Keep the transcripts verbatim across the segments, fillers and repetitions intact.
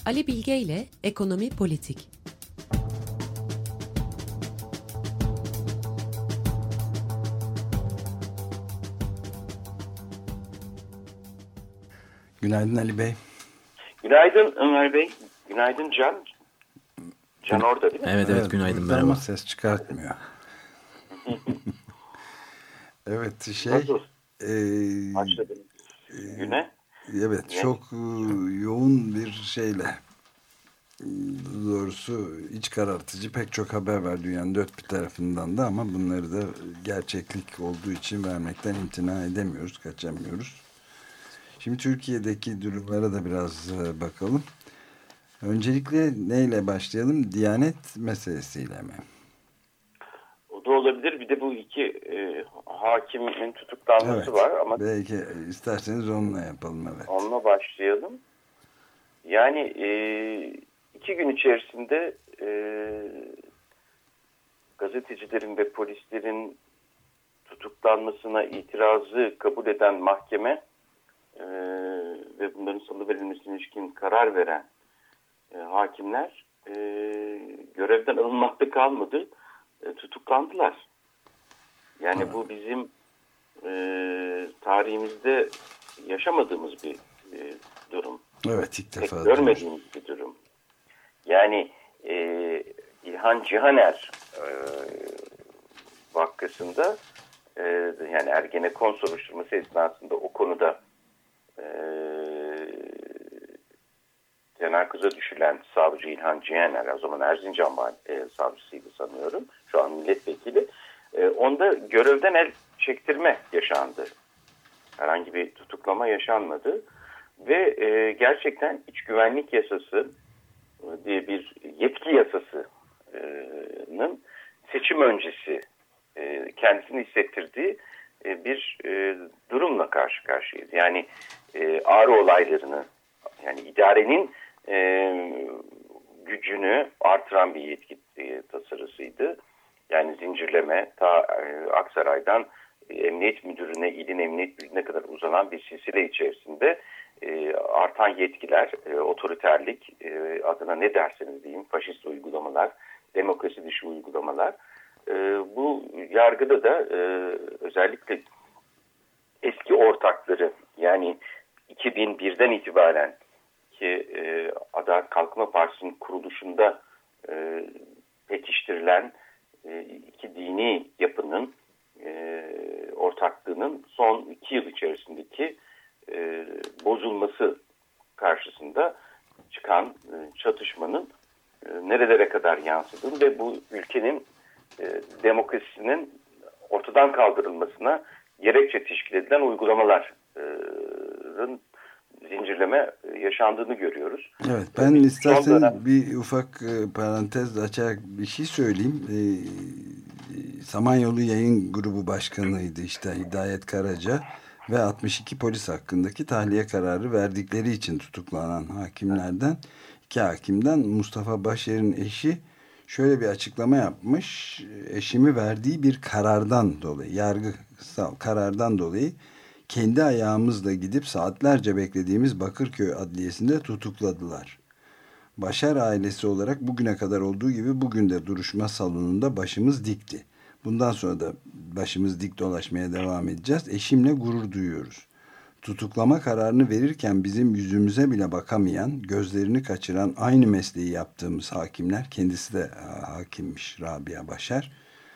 Ali Bilge ile Ekonomi Politik. Günaydın Ali Bey. Günaydın Ömer Bey. Günaydın Can. Can orada değil mi? Evet evet, evet günaydın, merhaba. Ama ses çıkartmıyor. Evet şey. Nasıl? E, Başladınız e, güne. Evet ne? Çok e, yoğun bir şeyle. Doğrusu iç karartıcı pek çok haber var dünyanın dört bir tarafından da, ama bunları da gerçeklik olduğu için vermekten imtina edemiyoruz, kaçamıyoruz. Şimdi Türkiye'deki durumlara da biraz bakalım. Öncelikle neyle başlayalım? Diyanet meselesiyle mi? O da olabilir. Bir de bu iki e, hakimin tutuklanması evet, var. Ama belki isterseniz onunla yapalım. Evet. Onunla başlayalım. Yani e, iki gün içerisinde e, gazetecilerin ve polislerin tutuklanmasına itirazı kabul eden mahkeme e, ve bunların salıverilmesine ilişkin karar veren e, hakimler e, görevden alınmakta kalmadı. E, tutuklandılar. Yani evet. Bu bizim e, tarihimizde yaşamadığımız bir e, durum. Evet, ilk defa. Pek görmediğimiz bir durum. Yani e, İlhan Cihaner e, vakasında e, yani Ergenekon soruşturması esnasında o konuda e, tenakkuza düşülen savcı İlhan Cihaner, o zaman Erzincan e, savcısıydı sanıyorum, şu an milletvekili, e, onda görevden el çektirme yaşandı. Herhangi bir tutuklama yaşanmadı. Ve e, gerçekten iç güvenlik yasası diye bir yetki yasasının seçim öncesi e, kendisini hissettirdiği e, bir e, durumla karşı karşıyayız. Yani e, ağrı olaylarını, yani idarenin e, gücünü artıran bir yetki e, tasarısıydı. Yani zincirleme ta e, Aksaray'dan e, emniyet müdürüne, ilin emniyet müdürüne kadar uzanan bir silsile içerisinde E, artan yetkiler, e, otoriterlik, e, adına ne derseniz diyeyim, faşist uygulamalar, demokrasi dışı uygulamalar. E, bu yargıda da e, özellikle eski ortakları, yani iki bin birden itibaren ki e, Adalet Kalkınma Partisi'nin kuruluşunda e, pekiştirilen e, iki dini yapının e, ortaklığının son iki yıl içerisindeki E, bozulması karşısında çıkan e, çatışmanın e, nerelere kadar yansıdığını ve bu ülkenin e, demokrasisinin ortadan kaldırılmasına gerekçe teşkil edilen uygulamaların zincirleme yaşandığını görüyoruz. Evet, ben Biz isterseniz dönem... bir ufak e, parantez açarak bir şey söyleyeyim. E, Samanyolu Yayın Grubu Başkanı'ydı işte Hidayet Karaca ve altmış iki polis hakkındaki tahliye kararı verdikleri için tutuklanan hakimlerden, iki hakimden Mustafa Başer'in eşi şöyle bir açıklama yapmış. Eşimi verdiği bir karardan dolayı, yargısal karardan dolayı kendi ayağımızla gidip saatlerce beklediğimiz Bakırköy Adliyesi'nde tutukladılar. Başer ailesi olarak bugüne kadar olduğu gibi bugün de duruşma salonunda başımız dikti. Bundan sonra da başımız dik dolaşmaya devam edeceğiz. Eşimle gurur duyuyoruz. Tutuklama kararını verirken bizim yüzümüze bile bakamayan, gözlerini kaçıran aynı mesleği yaptığımız hakimler, kendisi de hakimmiş Rabia Başer.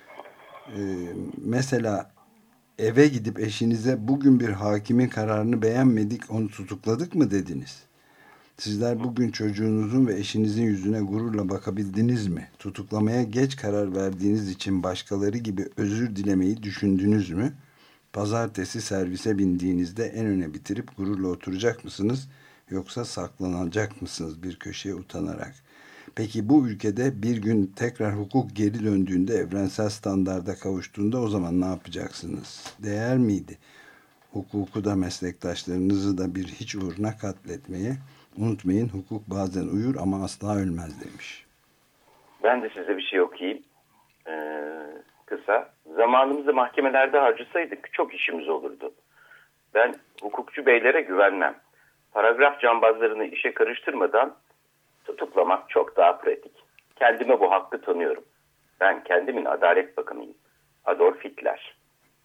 Ee, mesela eve gidip eşinize bugün bir hakimin kararını beğenmedik, onu tutukladık mı dediniz? Sizler bugün çocuğunuzun ve eşinizin yüzüne gururla bakabildiniz mi? Tutuklamaya geç karar verdiğiniz için başkaları gibi özür dilemeyi düşündünüz mü? Pazartesi servise bindiğinizde en öne bitirip gururla oturacak mısınız? Yoksa saklanacak mısınız bir köşeye utanarak? Peki bu ülkede bir gün tekrar hukuk geri döndüğünde, evrensel standarda kavuştuğunda o zaman ne yapacaksınız? Değer miydi? Hukuku da meslektaşlarınızı da bir hiç uğruna katletmeye? Unutmayın, hukuk bazen uyur ama asla ölmez demiş. Ben de size bir şey okuyayım. Ee, kısa. Zamanımızı mahkemelerde harcasaydık çok işimiz olurdu. Ben hukukçu beylere güvenmem. Paragraf cambazlarını işe karıştırmadan tutuklamak çok daha pratik. Kendime bu hakkı tanıyorum. Ben kendimin Adalet Bakanıyım. Adolf Hitler.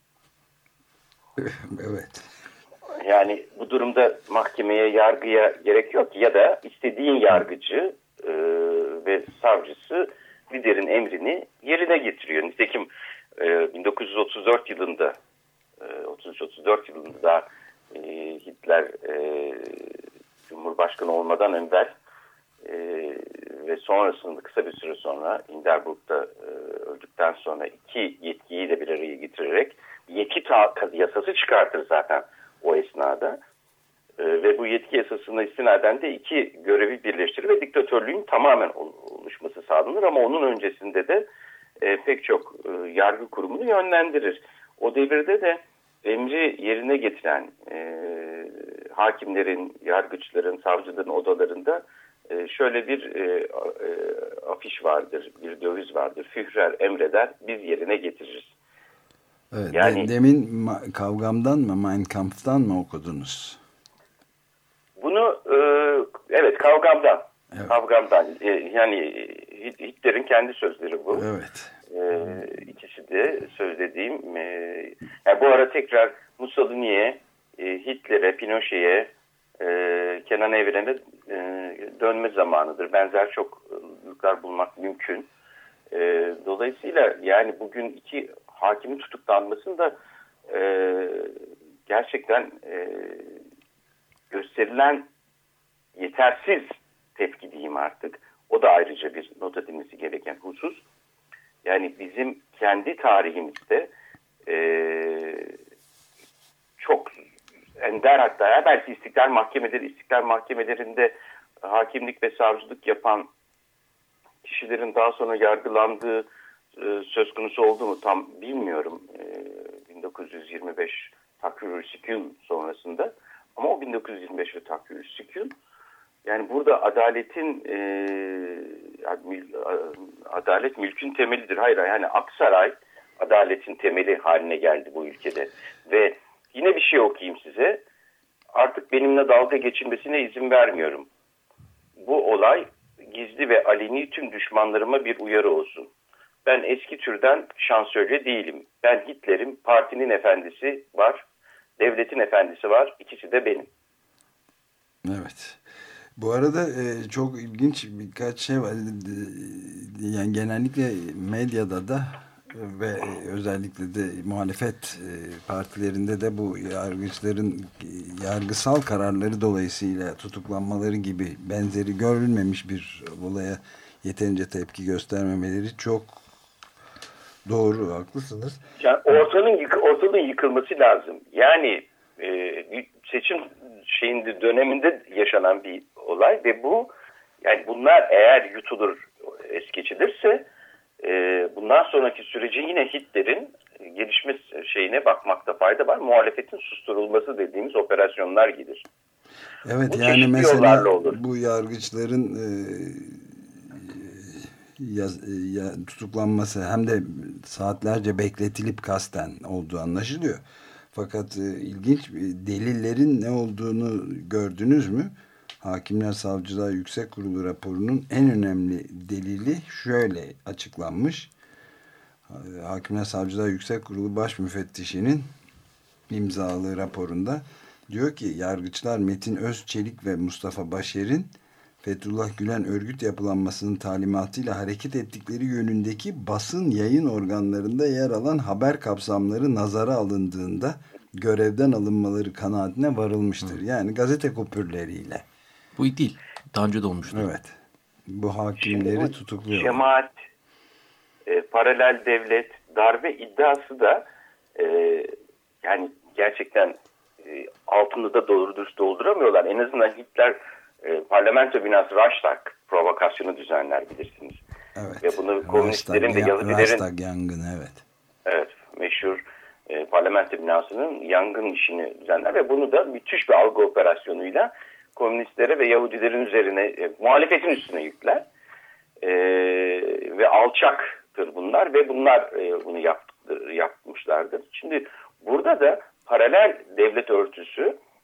Evet. Yani bu durumda mahkemeye, yargıya gerek yok ya da istediğin yargıcı e, ve savcısı liderin emrini yerine getiriyor. Nitekim e, bin dokuz yüz otuz dört yılında e, otuz üç otuz dört yılında da e, Hitler e, Cumhurbaşkanı olmadan evvel e, ve sonrasında kısa bir süre sonra Hindenburg'da e, öldükten sonra iki yetkiyi de bir araya getirerek yetki yasası çıkartır zaten o esnada. E, ve bu yetki yasasına istinaden de iki görevi birleştirir ve diktatörlüğün tamamen oluşması sağlanır ama onun öncesinde de e, pek çok e, yargı kurumunu yönlendirir. O devirde de emri yerine getiren e, hakimlerin, yargıçların, savcıların odalarında e, şöyle bir e, e, afiş vardır, bir döviz vardır. Führer emreder, biz yerine getiririz. Evet, yani, demin Kavgam'dan mı, Mein Kampf'tan mı okudunuz? Bunu e, evet Kavgam'dan. Evet. Kavgam'dan. E, yani Hitler'in kendi sözleri bu. Evet. E, ikisi de söylediğim. E, yani bu ara tekrar Mussolini'ye, e, Hitler'e, Pinochet'e, e, Kenan Evren'e e, dönme zamanıdır. Benzer çokluklar bulmak mümkün. E, dolayısıyla yani bugün iki hakimin tutuklanmasında e, gerçekten e, gösterilen yetersiz tepki diyeyim artık. O da ayrıca bir not edilmesi gereken husus. Yani bizim kendi tarihimizde e, çok ender hatta belki İstiklal Mahkemeleri, İstiklal Mahkemelerinde hakimlik ve savcılık yapan kişilerin daha sonra yargılandığı e, söz konusu oldu mu tam bilmiyorum. E, bin dokuz yüz yirmi beş Takvir-ül Sükûn sonrasında. Ama o bin dokuz yüz yirmi beş ve Takvir-ül Sükûn yani burada adaletin e, adalet mülkün temelidir. Hayır yani Aksaray adaletin temeli haline geldi bu ülkede. Ve yine bir şey okuyayım size. Artık benimle dalga geçilmesine izin vermiyorum. Bu olay gizli ve aleni tüm düşmanlarıma bir uyarı olsun. Ben eski türden şansölye değilim. Ben Hitler'im, partinin efendisi var, devletin efendisi var. İkisi de benim. Evet. Bu arada e, çok ilginç birkaç şey var. Yani genellikle medyada da ve özellikle de muhalefet e, partilerinde de bu yargıçların yargısal kararları dolayısıyla tutuklanmaları gibi benzeri görülmemiş bir olaya yeterince tepki göstermemeleri çok doğru, haklısınız. Yani ortanın yık ortalığın yıkılması lazım. Yani e, seçim şeyinde döneminde yaşanan bir olay ve bu yani bunlar eğer yutulur, es geçilirse e, bundan sonraki süreci yine Hitler'in gelişme şeyine bakmakta fayda var. Muhalefetin susturulması dediğimiz operasyonlar gelir. Evet, bu yani mesela olur. Bu yargıçların e, yaz, ya, tutuklanması hem de saatlerce bekletilip kasten olduğu anlaşılıyor. Fakat e, ilginç delillerin ne olduğunu gördünüz mü? Hakimler Savcılar Yüksek Kurulu raporunun en önemli delili şöyle açıklanmış. Hakimler Savcılar Yüksek Kurulu Baş Müfettişinin imzalı raporunda diyor ki yargıçlar Metin Özçelik ve Mustafa Başer'in Fethullah Gülen örgüt yapılanmasının talimatıyla hareket ettikleri yönündeki basın yayın organlarında yer alan haber kapsamları nazara alındığında görevden alınmaları kanaatine varılmıştır. Hı. Yani gazete kupürleriyle. Bu değil. Daha önce de olmuştu. Evet. Bu hakimleri bu tutukluyor. Cemaat, e, paralel devlet, darbe iddiası da e, yani gerçekten e, altını da doğru dürüst dolduramıyorlar. En azından Hitler e, parlamento binası Reichstag provokasyonu düzenler bilirsiniz. Evet. Ve bunu komünistlerin ve Yahudilerin Reichstag yangını, evet. Evet, meşhur e, parlamento binasının yangın işini düzenler ve bunu da müthiş bir algı operasyonuyla komünistlere ve Yahudilerin üzerine, e, muhalefetin üstüne yükler. E, ve alçaktır bunlar ve bunlar e, bunu yaptı, yapmışlardır. Şimdi burada da paralel devlet örtüsü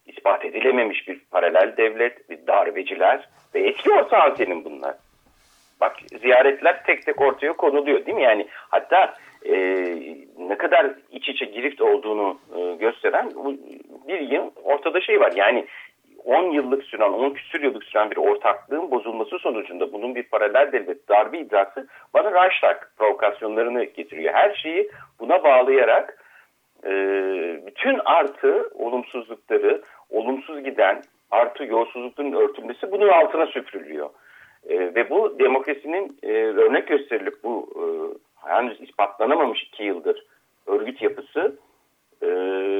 ispat edilememiş bir paralel devlet, bir darbeciler ve eski Orta Asya'nın bunlar. Bak ziyaretler tek tek ortaya konuluyor değil mi? Yani hatta e, ne kadar iç içe girift olduğunu e, gösteren bir yıl ortada şey var. Yani on yıllık süren, on küsur yıllık süren bir ortaklığın bozulması sonucunda bunun bir paralel devlet darbe iddiası bana Reichstag provokasyonlarını getiriyor. Her şeyi buna bağlayarak e, bütün artı olumsuzlukları, olumsuz giden artı yolsuzlukların örtülmesi bunun altına süpürülüyor. E, ve bu demokrasinin e, örnek gösterilip bu e, henüz ispatlanamamış iki yıldır örgüt yapısı e,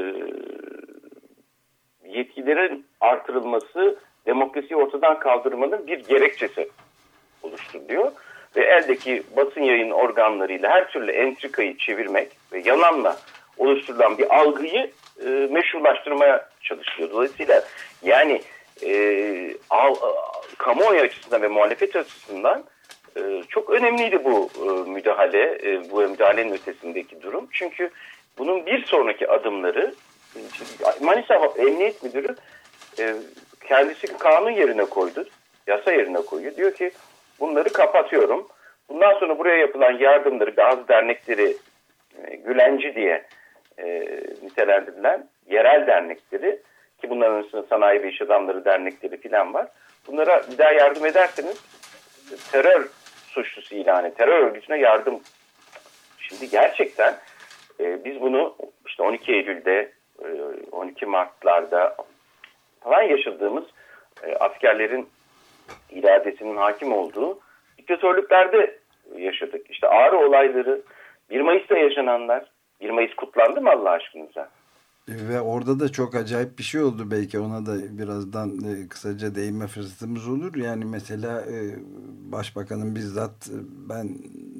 yetkilerin artırılması demokrasiyi ortadan kaldırmanın bir gerekçesi oluşturuyor. Ve eldeki basın yayın organlarıyla her türlü entrikayı çevirmek ve yalanla oluşturulan bir algıyı e, meşrulaştırmaya çalışıyor. Dolayısıyla yani e, al, kamuoyu açısından ve muhalefet açısından e, çok önemliydi bu e, müdahale, e, bu müdahalenin ötesindeki durum. Çünkü bunun bir sonraki adımları Manisa Emniyet Müdürü e, kendisi kanun yerine koydu, yasa yerine koyuyor. Diyor ki bunları kapatıyorum. Bundan sonra buraya yapılan yardımları bazı dernekleri e, Gülenci diye e, nitelendirilen yerel dernekleri ki bunların arasında Sanayi ve İş Adamları dernekleri filan var. Bunlara bir daha yardım ederseniz terör suçlusu ilanı, terör örgütüne yardım. Şimdi gerçekten e, biz bunu işte on iki Eylül'de, e, on iki Mart'larda falan yaşadığımız e, askerlerin iradesinin hakim olduğu diktatörlüklerde yaşadık. İşte Ağrı olayları, bir Mayıs'ta yaşananlar. bir Mayıs kutlandı mı Allah aşkınıza? Ve orada da çok acayip bir şey oldu, belki ona da birazdan e, kısaca değinme fırsatımız olur. Yani mesela e, Başbakanın bizzat e, ben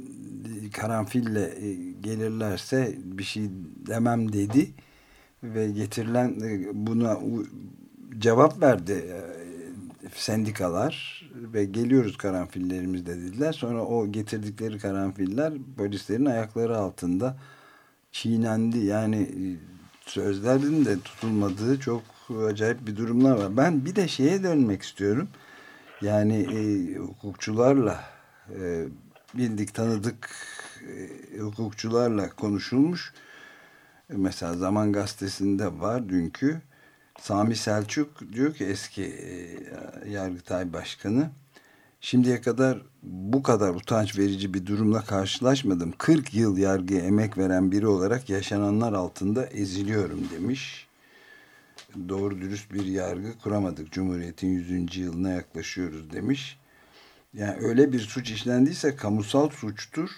karanfille e, gelirlerse bir şey demem dedi ve getirilen e, buna u, cevap verdi e, sendikalar ve geliyoruz karanfillerimizle dediler. Sonra o getirdikleri karanfiller polislerin ayakları altında çiğnendi. Yani sözlerin de tutulmadığı çok acayip bir durumlar var. Ben bir de şeye dönmek istiyorum. Yani e, hukukçularla e, bildik tanıdık e, hukukçularla konuşulmuş. Mesela Zaman Gazetesi'nde var dünkü. Sami Selçuk diyor ki eski e, Yargıtay Başkanı, şimdiye kadar bu kadar utanç verici bir durumla karşılaşmadım. kırk yıl yargıya emek veren biri olarak yaşananlar altında eziliyorum demiş. Doğru dürüst bir yargı kuramadık. Cumhuriyet'in yüzüncü yılına yaklaşıyoruz demiş. Yani öyle bir suç işlendiyse kamusal suçtur.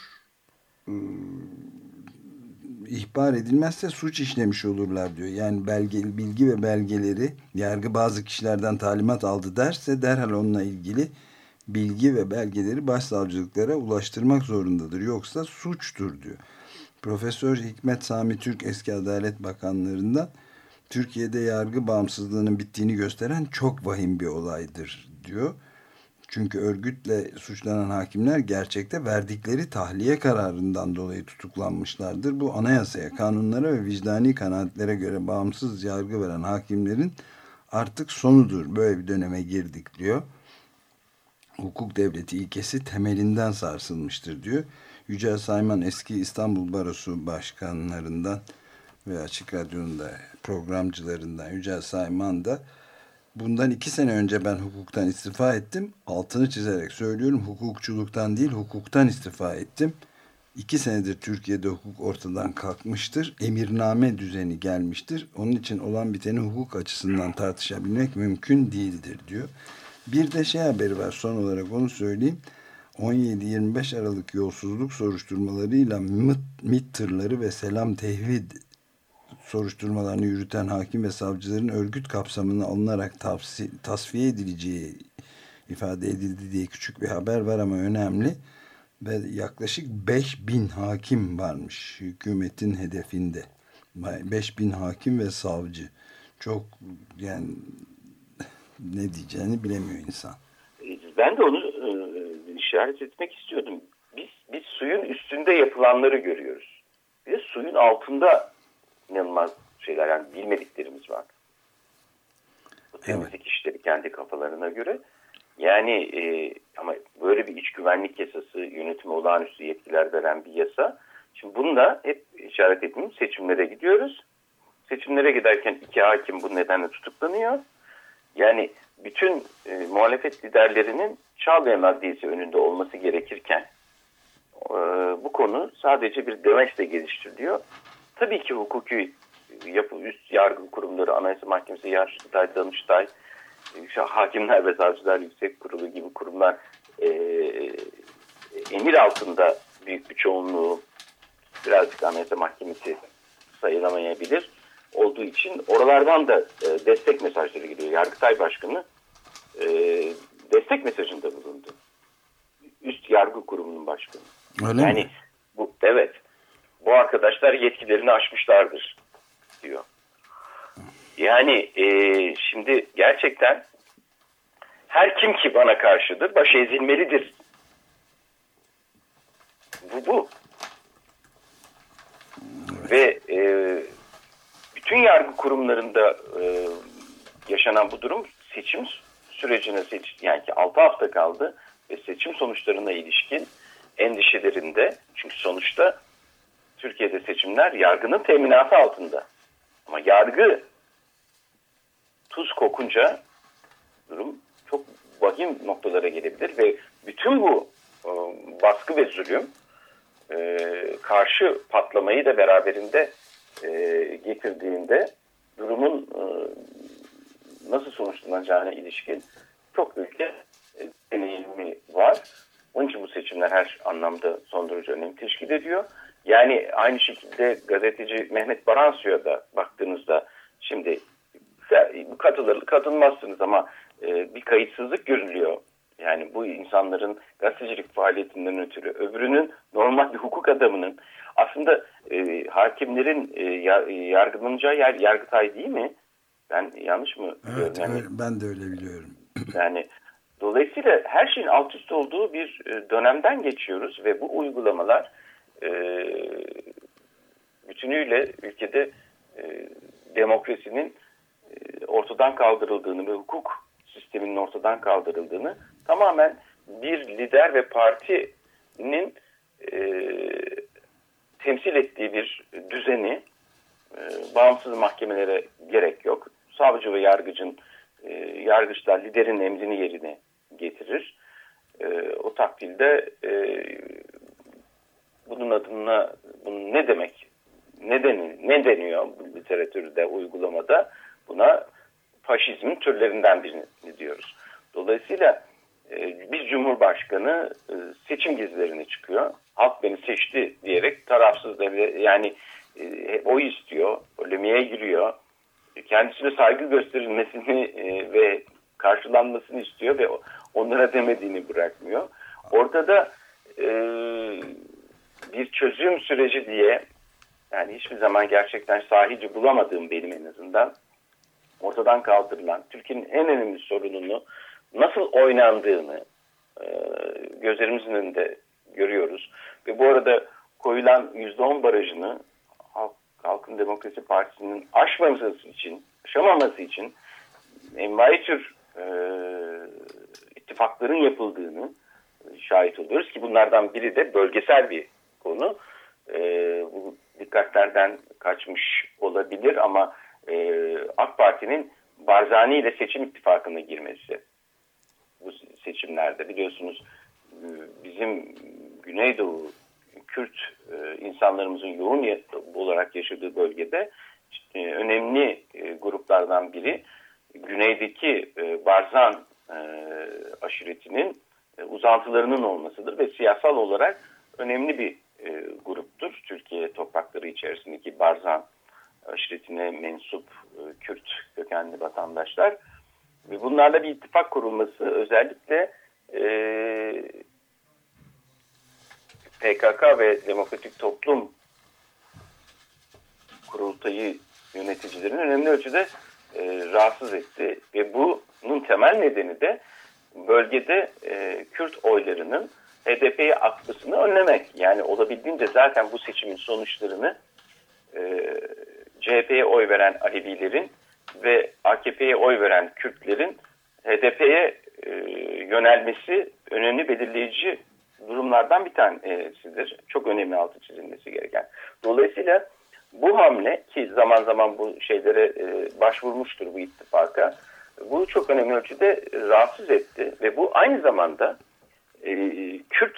İhbar edilmezse suç işlemiş olurlar diyor. Yani belge, bilgi ve belgeleri yargı bazı kişilerden talimat aldı derse derhal onunla ilgili bilgi ve belgeleri başsavcılıklara ulaştırmak zorundadır. Yoksa suçtur diyor. Profesör Hikmet Sami Türk eski Adalet Bakanlarından Türkiye'de yargı bağımsızlığının bittiğini gösteren çok vahim bir olaydır diyor. Çünkü örgütle suçlanan hakimler gerçekte verdikleri tahliye kararından dolayı tutuklanmışlardır. Bu anayasaya, kanunlara ve vicdani kanaatlere göre bağımsız yargı veren hakimlerin artık sonudur. Böyle bir döneme girdik diyor. Hukuk devleti ilkesi temelinden sarsılmıştır diyor. Yücel Sayman eski İstanbul Barosu başkanlarından ve Açık Radyo'nun da programcılarından Yücel Sayman da bundan iki sene önce ben hukuktan istifa ettim. Altını çizerek söylüyorum, hukukçuluktan değil hukuktan istifa ettim. İki senedir Türkiye'de hukuk ortadan kalkmıştır. Emirname düzeni gelmiştir. Onun için olan biteni hukuk açısından tartışabilmek mümkün değildir diyor. Bir de şey haberi var, son olarak onu söyleyeyim. on yedi yirmi beş Aralık yolsuzluk soruşturmalarıyla MİT tırları ve selam tehvid soruşturmalarını yürüten hakim ve savcıların örgüt kapsamına alınarak tavsi, tasfiye edileceği ifade edildi diye küçük bir haber var ama önemli. Ve yaklaşık beş bin hakim varmış hükümetin hedefinde. beş bin hakim ve savcı. Çok yani ne diyeceğini bilemiyor insan. Ben de onu e, işaret etmek istiyordum. Biz, biz suyun üstünde yapılanları görüyoruz. Bir de suyun altında inanılmaz şeyler, yani bilmediklerimiz var. temizlik evet. işleri kendi kafalarına göre. Yani e, ama böyle bir iç güvenlik yasası, yönetime olağanüstü yetkiler veren bir yasa. Şimdi bununla hep işaret ettiğimiz seçimlere gidiyoruz. Seçimlere giderken iki hakim bu nedenle tutuklanıyor. Yani bütün e, muhalefet liderlerinin Çağlayan Adliyesi önünde olması gerekirken e, bu konu sadece bir demeçle geliştiriliyor. Tabii ki hukuki yapı, üst yargı kurumları, Anayasa Mahkemesi, Yargıtay, Danıştay, işte Hakimler ve Savcılar Yüksek Kurulu gibi kurumlar e, emir altında büyük bir çoğunluğu, birazcık Anayasa Mahkemesi sayılamayabilir olduğu için oralardan da e, destek mesajları geliyor. Yargıtay Başkanı e, destek mesajında bulundu. Üst yargı kurumunun başkanı. Öyle yani mi? Bu, evet. Bu arkadaşlar yetkilerini aşmışlardır diyor. Yani e, şimdi gerçekten her kim ki bana karşıdır başı ezilmelidir. Bu bu. Evet. Ve e, bütün yargı kurumlarında e, yaşanan bu durum seçim sürecine seç, yani ki altı hafta kaldı ve seçim sonuçlarına ilişkin endişelerinde, çünkü sonuçta Türkiye'de seçimler yargının teminatı altında. Ama yargı tuz kokunca durum çok vahim noktalara gelebilir ve bütün bu e, baskı ve zulüm e, karşı patlamayı da beraberinde e, getirdiğinde durumun e, nasıl sonuçlanacağına ilişkin çok ülke e, deneyimi var. Onun için bu seçimler her anlamda son derece önem teşkil ediyor. Yani aynı şekilde gazeteci Mehmet Baransu'ya da baktığınızda şimdi katılır, katılmazsınız ama e, bir kayıtsızlık görülüyor. Yani bu insanların gazetecilik faaliyetinden ötürü, öbürünün normal bir hukuk adamının aslında e, hakimlerin e, yargılanacağı yer Yargıtay değil mi? Ben yanlış mı? Evet, yani, öyle, ben de öyle biliyorum. Yani dolayısıyla her şeyin alt üst olduğu bir dönemden geçiyoruz ve bu uygulamalar e, bütünüyle ülkede e, demokrasinin e, ortadan kaldırıldığını ve hukuk sisteminin ortadan kaldırıldığını, tamamen bir lider ve partinin e, temsil ettiği bir düzeni, e, bağımsız mahkemelere gerek yok. Savcı ve yargıcın, e, yargıçlar liderin emrini yerine getirir. E, o takdirde e, bunun adına bunun ne demek, ne, deni, ne deniyor literatürde, uygulamada? Buna faşizmin türlerinden birini diyoruz. Dolayısıyla e, biz Cumhurbaşkanı e, seçim gezilerine çıkıyor. Halk beni seçti diyerek tarafsız devlet, yani e, oy istiyor, polemiğe giriyor. Kendisine saygı gösterilmesini e, ve karşılanmasını istiyor ve onlara demediğini bırakmıyor. Ortada e, bir çözüm süreci diye, yani hiçbir zaman gerçekten sahici bulamadığım, benim en azından ortadan kaldırılan Türkiye'nin en önemli sorununu nasıl oynandığını e, gözlerimizin önünde görüyoruz. Ve bu arada koyulan yüzde on barajını Halk, Halkın Demokrasi Partisi'nin aşmaması için, aşamaması için envai tür e, ittifakların yapıldığını şahit oluyoruz ki bunlardan biri de bölgesel bir konu. E, bu dikkatlerden kaçmış olabilir ama e, AK Parti'nin Barzani ile seçim ittifakına girmesi bu seçimlerde, biliyorsunuz bizim Güneydoğu Kürt e, insanlarımızın yoğun olarak yaşadığı bölgede e, önemli e, gruplardan biri güneydeki e, Barzan e, aşiretinin e, uzantılarının olmasıdır ve siyasal olarak önemli bir e, gruptur. Türkiye toprakları içerisindeki Barzan aşiretine mensup e, Kürt kökenli vatandaşlar ve bunlarla bir ittifak kurulması özellikle e, P K K ve Demokratik Toplum Kurultayı yöneticilerini önemli ölçüde e, rahatsız etti ve bunun temel nedeni de bölgede e, Kürt oylarının H D P'ye akmasını önlemek. Yani olabildiğince zaten bu seçimin sonuçlarını e, C H P'ye oy veren Alevilerin ve A K P'ye oy veren Kürtlerin H D P'ye e, yönelmesi önemli belirleyici durumlardan bir tanesidir. Çok önemli altı çizilmesi gereken. Dolayısıyla bu hamle, ki zaman zaman bu şeylere e, başvurmuştur bu ittifaka, bu çok önemli ölçüde rahatsız etti ve bu aynı zamanda e, Kürt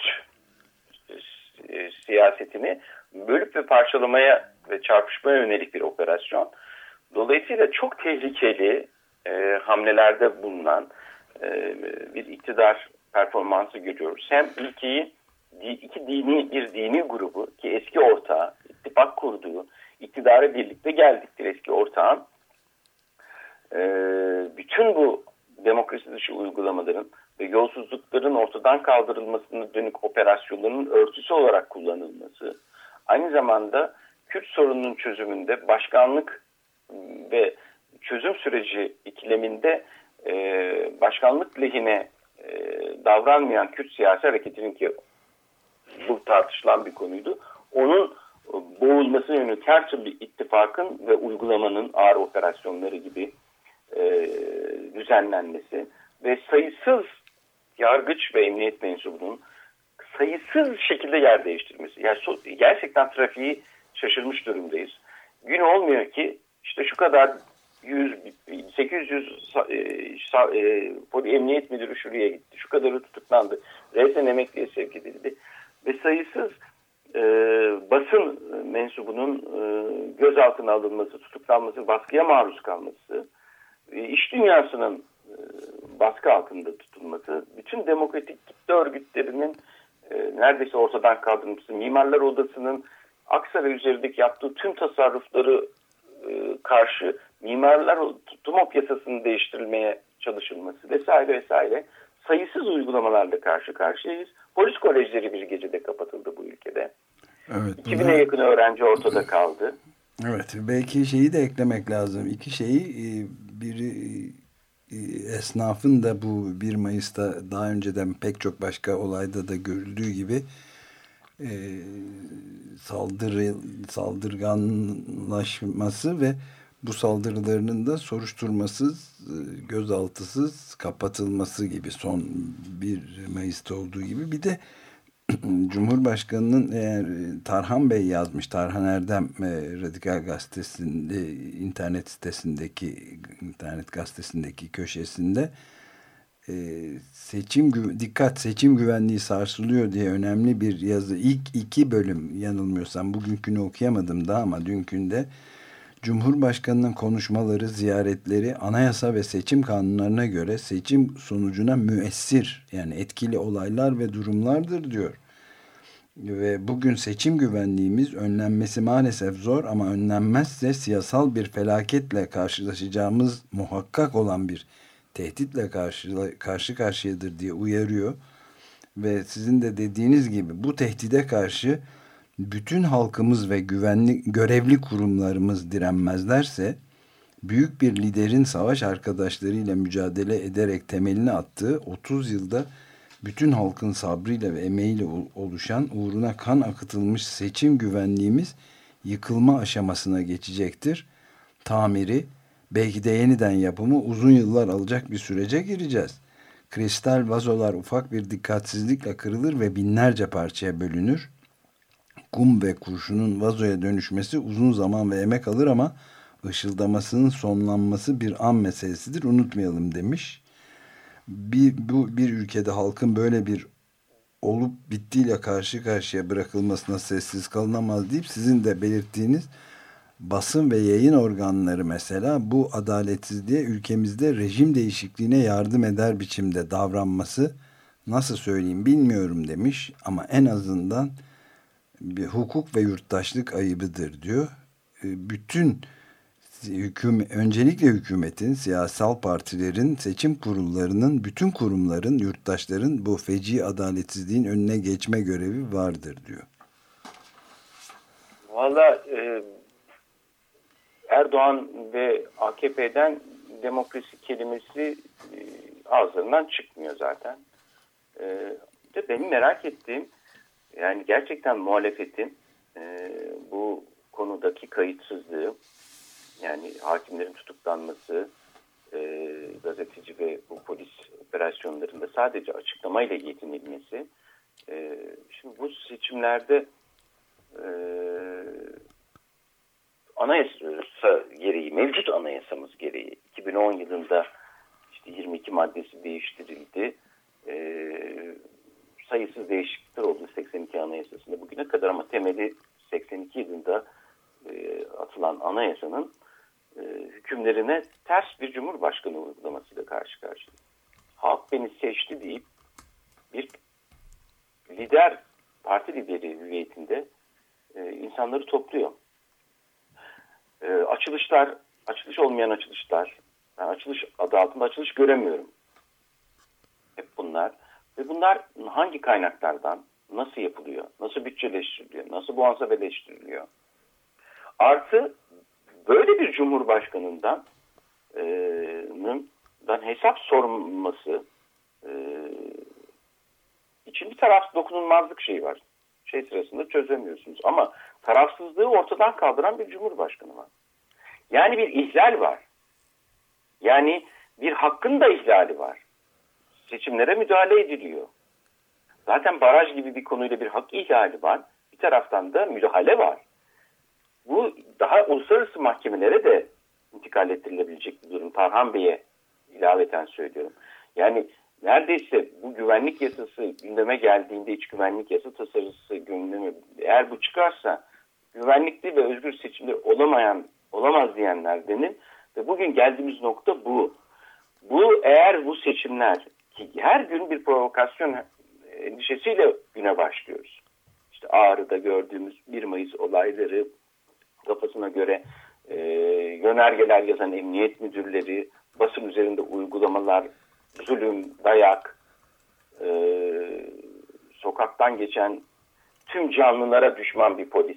e, siyasetini bölüp ve parçalamaya ve çarpışmaya yönelik bir operasyon. Dolayısıyla çok tehlikeli e, hamlelerde bulunan e, bir iktidar performansı görüyoruz. Hem ülkeyi iki dini bir dini grubu, ki eski ortağı, ittifak kurduğu, iktidara birlikte geldiktir eski ortağın e, bütün bu demokrasi dışı uygulamaların ve yolsuzlukların ortadan kaldırılmasına dönük operasyonların örtüsü olarak kullanılması, aynı zamanda Kürt sorununun çözümünde başkanlık ve çözüm süreci ikileminde e, başkanlık lehine e, davranmayan Kürt siyasi hareketinin, ki bu tartışılan bir konuydu, onun boğulmasına yönelik her türlü ittifakın ve uygulamanın ağır operasyonları gibi e, düzenlenmesi ve sayısız yargıç ve emniyet mensubunun sayısız şekilde yer değiştirmesi. Yani so gerçekten trafiği şaşırmış durumdayız. Gün olmuyor ki işte şu kadar yüz, sekiz yüz e, e, emniyet müdürü şuraya gitti, şu kadarı tutuklandı, resen emekliye sevk edildi ve sayısız e, basın mensubunun e, gözaltına alınması, tutuklanması, baskıya maruz kalması, e, iş dünyasının e, baskı altında tutulması, bütün demokratik kitle örgütlerinin e, neredeyse ortadan kaldırılması, Mimarlar Odası'nın Aksaray üzerindeki yaptığı tüm tasarrufları e, karşı Mimarlar TUMOP yasasının değiştirilmeye çalışılması vesaire vesaire sayısız uygulamalarla karşı karşıyayız. Polis kolejleri bir gecede kapatıldı bu ülkede. Evet, iki bine yakın öğrenci ortada kaldı. Evet, belki şeyi de eklemek lazım. İki şeyi, biri esnafın da bu bir Mayıs'ta daha önceden pek çok başka olayda da görüldüğü gibi e, saldırı saldırganlaşması ve bu saldırılarının da soruşturmasız, gözaltısız kapatılması gibi, son bir Mayıs'ta olduğu gibi. Bir de Cumhurbaşkanı'nın, eğer Tarhan Bey yazmış, Tarhan Erdem Radikal Gazetesi'nde, internet sitesindeki, internet gazetesindeki köşesinde seçim dikkat seçim güvenliği sarsılıyor diye önemli bir yazı. İlk iki bölüm, yanılmıyorsam, bugünkünü okuyamadım da ama dünkünde Cumhurbaşkanı'nın konuşmaları, ziyaretleri anayasa ve seçim kanunlarına göre seçim sonucuna müessir, yani etkili olaylar ve durumlardır diyor. Ve bugün seçim güvenliğimiz önlenmesi maalesef zor, ama önlenmezse siyasal bir felaketle karşılaşacağımız muhakkak olan bir tehditle karşı, karşı karşıyadır diye uyarıyor. Ve sizin de dediğiniz gibi bu tehdide karşı bütün halkımız ve güvenlik görevli kurumlarımız direnmezlerse, büyük bir liderin savaş arkadaşlarıyla mücadele ederek temelini attığı otuz yılda bütün halkın sabrıyla ve emeğiyle oluşan, uğruna kan akıtılmış seçim güvenliğimiz yıkılma aşamasına geçecektir. Tamiri, belki de yeniden yapımı uzun yıllar alacak bir sürece gireceğiz. Kristal vazolar ufak bir dikkatsizlikle kırılır ve binlerce parçaya bölünür. Kum ve kurşunun vazoya dönüşmesi uzun zaman ve emek alır, ama ışıldamasının sonlanması bir an meselesidir, unutmayalım demiş. Bir, bu bir ülkede halkın böyle bir olup bittiyle karşı karşıya bırakılmasına sessiz kalınamaz deyip, sizin de belirttiğiniz basın ve yayın organları mesela bu adaletsizliğe, ülkemizde rejim değişikliğine yardım eder biçimde davranması, nasıl söyleyeyim bilmiyorum demiş, ama en azından bir hukuk ve yurttaşlık ayıbıdır diyor. Bütün hüküm, öncelikle hükümetin, siyasal partilerin, seçim kurullarının, bütün kurumların, yurttaşların bu feci adaletsizliğin önüne geçme görevi vardır diyor. Valla e, Erdoğan ve A K P'den demokrasi kelimesi e, ağızlarından çıkmıyor zaten. E, de benim merak ettiğim, yani gerçekten muhalefetin e, bu konudaki kayıtsızlığı Yani hakimlerin tutuklanması, e, gazeteci ve bu polis operasyonlarında sadece açıklamayla yetinilmesi. E, şimdi bu seçimlerde e, anayasa gereği, mevcut anayasamız gereği iki bin on yılında işte yirmi iki maddesi değiştirildi. E, sayısız değişiklikler oldu seksen iki Anayasası'nda bugüne kadar ama temeli seksen iki yılında e, atılan anayasanın e, hükümlerine ters bir cumhurbaşkanı uygulamasıyla karşı karşıya. Halk beni seçti deyip bir lider, parti lideri hüviyetinde e, insanları topluyor. E, açılışlar, açılış olmayan açılışlar, ben açılış adı altında açılış göremiyorum. Hep bunlar. Ve bunlar hangi kaynaklardan, nasıl yapılıyor, nasıl bütçeleştiriliyor, nasıl muhasebeleştiriliyor? Artı böyle bir cumhurbaşkanından e, dan hesap sorması e, için bir taraf dokunulmazlık şeyi var. Şey sırasında çözemiyorsunuz. Ama tarafsızlığı ortadan kaldıran bir cumhurbaşkanı var. Yani bir ihlal var. Yani bir hakkın da ihlali var. Seçimlere müdahale ediliyor. Zaten baraj gibi bir konuyla bir hak ihlali var. Bir taraftan da müdahale var. Bu daha uluslararası mahkemelere de intikal ettirilebilecek bir durum. Tarhan Bey'e ilaveten söylüyorum. Yani neredeyse bu güvenlik yasası gündeme geldiğinde, iç güvenlik yasa tasarısı gündeme, eğer bu çıkarsa güvenlikli ve özgür seçimde olamayan, olamaz diyenlerdenin ve bugün geldiğimiz nokta bu. Bu eğer bu seçimler ki her gün bir provokasyon endişesiyle güne başlıyoruz. İşte Ağrı'da gördüğümüz bir Mayıs olayları, kafasına göre e, yönergeler yazan emniyet müdürleri, basın üzerinde uygulamalar, zulüm, dayak, e, sokaktan geçen tüm canlılara düşman bir polis.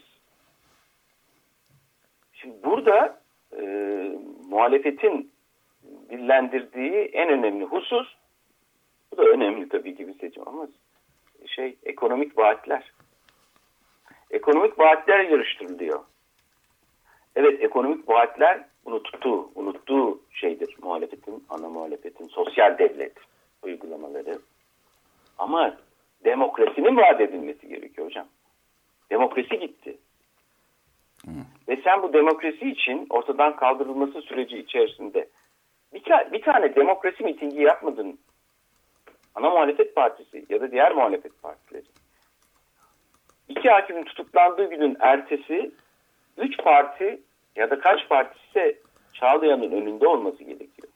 Şimdi burada e, muhalefetin dillendirdiği en önemli husus, bu da önemli tabii ki bir seçim ama şey ekonomik vaatler. Ekonomik vaatler yarıştırılıyor. Evet, ekonomik vaatler unuttuğu, unuttuğu şeydir muhalefetin, ana muhalefetin, sosyal devlet uygulamaları. Ama demokrasinin vaat edilmesi gerekiyor hocam. Demokrasi gitti. Hı. Ve sen bu demokrasi için ortadan kaldırılması süreci içerisinde bir, ta- bir tane demokrasi mitingi yapmadın. Ana muhalefet partisi ya da diğer muhalefet partileri. İki hakimin tutuklandığı günün ertesi üç parti ya da kaç parti ise Çağlayan'ın önünde olması gerekiyor.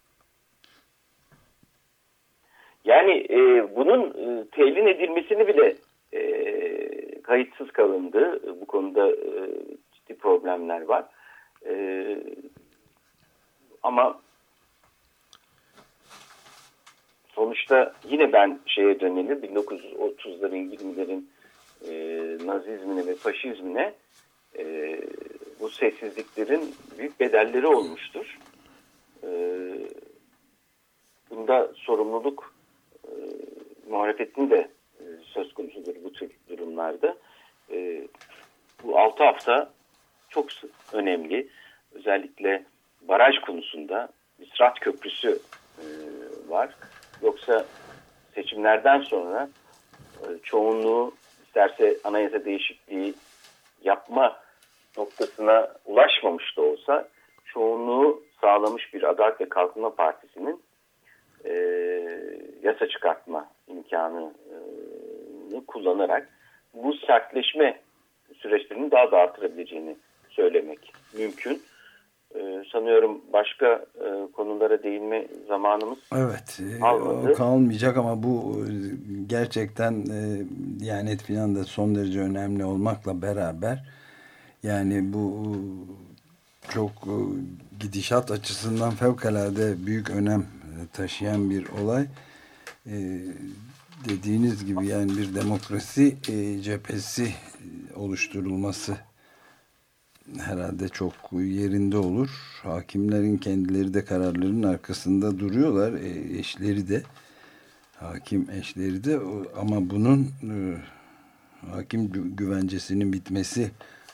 Yani e, bunun e, telin edilmesini bile e, kayıtsız kalındı. Bu konuda e, ciddi problemler var. E, ama sonuçta yine ben şeye dönelim, bin dokuz yüz otuzların, yirmilerin e, Nazizmine ve Faşizmine e, bu sessizliklerin büyük bedelleri olmuştur. E, bunda sorumluluk e, muhalefetin de e, söz konusudur bu tür durumlarda. E, bu altı hafta çok önemli. Özellikle baraj konusunda bir Sırat Köprüsü e, var. Yoksa seçimlerden sonra e, çoğunluğu isterse anayasa değişikliği yapma noktasına ulaşmamış da olsa çoğunluğu sağlamış bir Adalet ve Kalkınma Partisi'nin e, yasa çıkartma imkanını kullanarak bu sertleşme süreçlerini daha da artırabileceğini söylemek mümkün. Ee, sanıyorum başka e, konulara değinme zamanımız evet, kalmadı. kalmayacak ama bu gerçekten e, Diyanet filan da son derece önemli olmakla beraber yani bu çok e, gidişat açısından fevkalade büyük önem taşıyan bir olay. E, dediğiniz gibi yani bir demokrasi e, cephesi oluşturulması herhalde çok yerinde olur. Hakimlerin kendileri de kararlarının arkasında duruyorlar. E, eşleri de, hakim eşleri de, ama bunun e, hakim güvencesinin bitmesi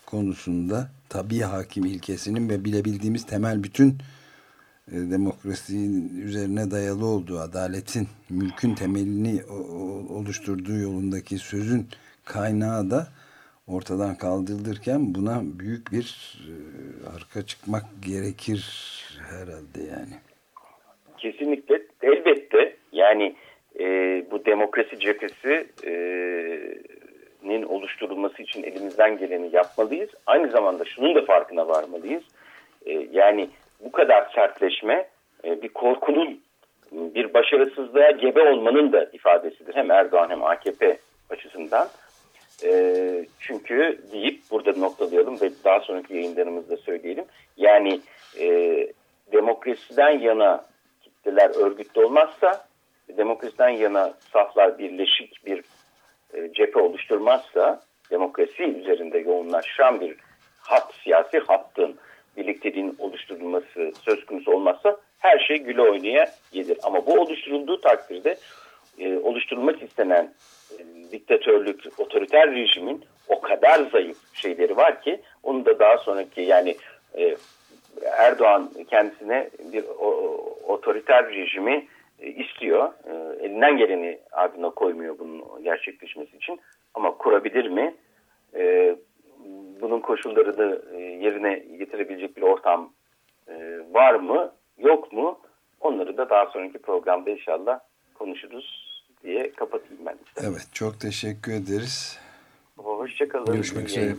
konusunda tabii hakim ilkesinin ve bilebildiğimiz temel bütün e, demokrasinin üzerine dayalı olduğu, adaletin, mülkün temelini o, o, oluşturduğu yolundaki sözün kaynağı da ortadan kaldırılırken buna büyük bir e, arka çıkmak gerekir herhalde yani. Kesinlikle, elbette yani e, bu demokrasi cephesinin e, oluşturulması için elimizden geleni yapmalıyız. Aynı zamanda şunun da farkına varmalıyız. E, yani bu kadar sertleşme e, bir korkunun, bir başarısızlığa gebe olmanın da ifadesidir. Hem Erdoğan hem A K P açısından. E, çünkü deyip burada noktalayalım ve daha sonraki yayınlarımızda söyleyelim. Yani e, demokrasiden yana kitleler örgütlü olmazsa, demokrasiden yana saflar birleşik bir e, cephe oluşturmazsa, demokrasi üzerinde yoğunlaşan bir hat, siyasi hattın, birlikteliğin oluşturulması söz konusu olmazsa her şey güle oynaya gelir. Ama bu oluşturulduğu takdirde e, oluşturulmak istenen e, diktatörlük, otoriter rejimin o kadar zayıf şeyleri var ki onu da daha sonraki yani e, Erdoğan kendisine bir o, otoriter rejimi e, istiyor. E, elinden geleni ardına koymuyor bunun gerçekleşmesi için. Ama kurabilir mi? E, bunun koşullarını e, yerine getirebilecek bir ortam e, var mı? Yok mu? Onları da daha sonraki programda inşallah konuşuruz diye kapatayım ben. Evet, çok teşekkür ederiz. Hoşçakalın. Görüşmek üzere.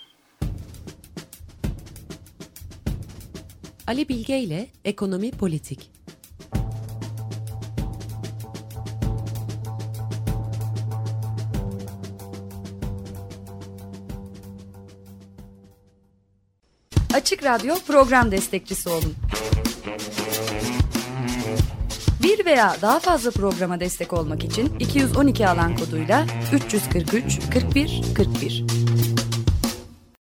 Ali Bilge ile Ekonomi Politik. Açık Radyo program destekçisi olun. Bir veya daha fazla programa destek olmak için iki yüz on iki alan koduyla üç yüz kırk üç kırk bir kırk bir.